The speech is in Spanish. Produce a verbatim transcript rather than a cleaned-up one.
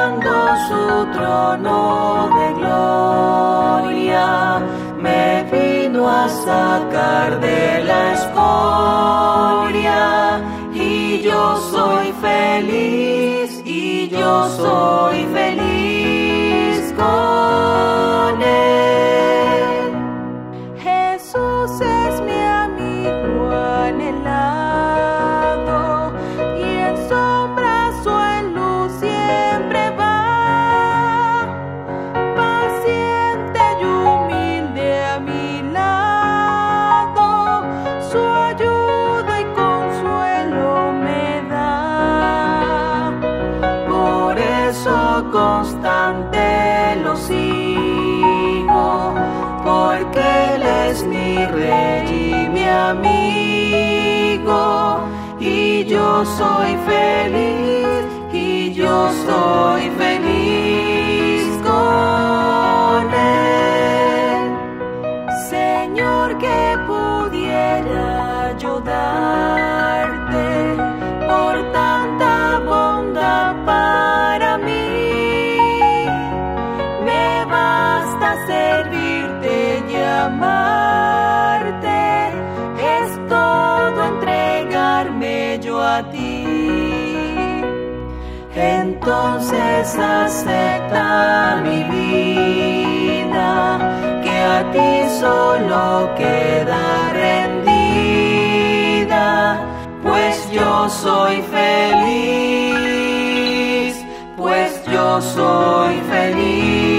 ocupando su trono de gloria, me vino a sacar de la escoria, y yo soy feliz, y yo soy feliz con él. Jesús es mi amigo anhelado, y en sombras o en luz siempre va, paciente y humilde a mi lado, su ayuda y consuelo me da. Por eso constante lo sigo, porque Él es mi rey y mi amigo, y yo soy feliz, y yo soy feliz con Él. Señor, que pudiera yo darte por tanta bondad para mí. Me basta servirte y amarte, es todo entregarme yo a ti. Entonces acepta mi vida, que a ti solo queda rendida, pues yo soy feliz, pues yo soy feliz.